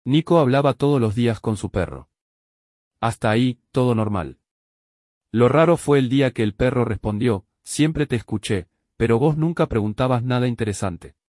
Nico hablaba todos los días con su perro. Hasta ahí, todo normal. Lo raro fue el día que el perro respondió, siempre te escuché, pero vos nunca preguntabas nada interesante.